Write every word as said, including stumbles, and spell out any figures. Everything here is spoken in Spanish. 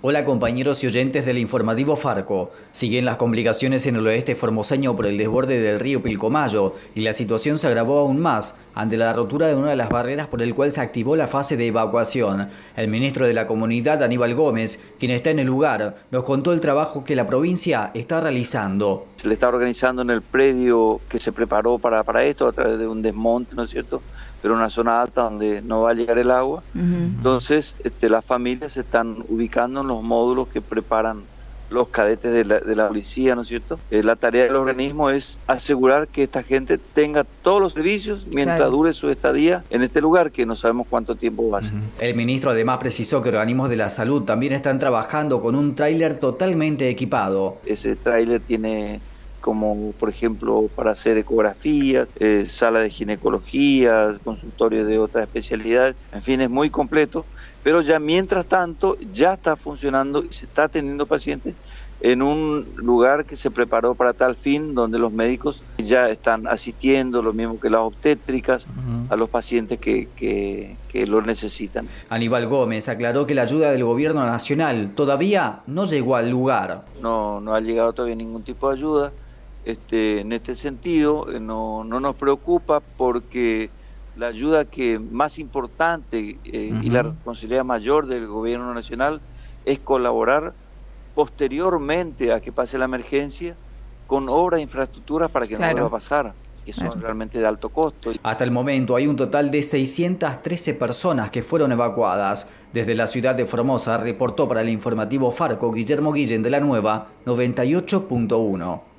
Hola compañeros y oyentes del informativo Farco. Siguen las complicaciones en el oeste formoseño por el desborde del río Pilcomayo y la situación se agravó aún más ante la rotura de una de las barreras por el cual se activó la fase de evacuación. El ministro de la Comunidad, Aníbal Gómez, quien está en el lugar, nos contó el trabajo que la provincia está realizando. Se le está organizando en el predio que se preparó para, para esto a través de un desmonte, ¿no es cierto?, pero una zona alta donde no va a llegar el agua. Uh-huh. Entonces este, las familias se están ubicando en los módulos que preparan los cadetes de la, de la policía, ¿no es cierto? Eh, la tarea del organismo es asegurar que esta gente tenga todos los servicios mientras claro. dure su estadía en este lugar, que no sabemos cuánto tiempo va a ser. Uh-huh. El ministro además precisó que organismos de la salud también están trabajando con un tráiler totalmente equipado. Ese tráiler tiene como por ejemplo para hacer ecografías, eh, sala de ginecología, consultorios de otras especialidades, en fin, es muy completo, pero ya mientras tanto ya está funcionando y se está atendiendo pacientes en un lugar que se preparó para tal fin, donde los médicos ya están asistiendo, lo mismo que las obstétricas, uh-huh. a los pacientes que, que, que lo necesitan. Aníbal Gómez aclaró que la ayuda del gobierno nacional todavía no llegó al lugar. No, no ha llegado todavía ningún tipo de ayuda. Este, en este sentido no, no nos preocupa porque la ayuda que más importante eh, uh-huh. y la responsabilidad mayor del gobierno nacional es colaborar posteriormente a que pase la emergencia con obras de infraestructura para que claro. no vuelva a pasar, que son claro. realmente de alto costo. Hasta el momento hay un total de seiscientas trece personas que fueron evacuadas. Desde la ciudad de Formosa reportó para el informativo Farco Guillermo Guillén de la Nueva noventa y ocho punto uno.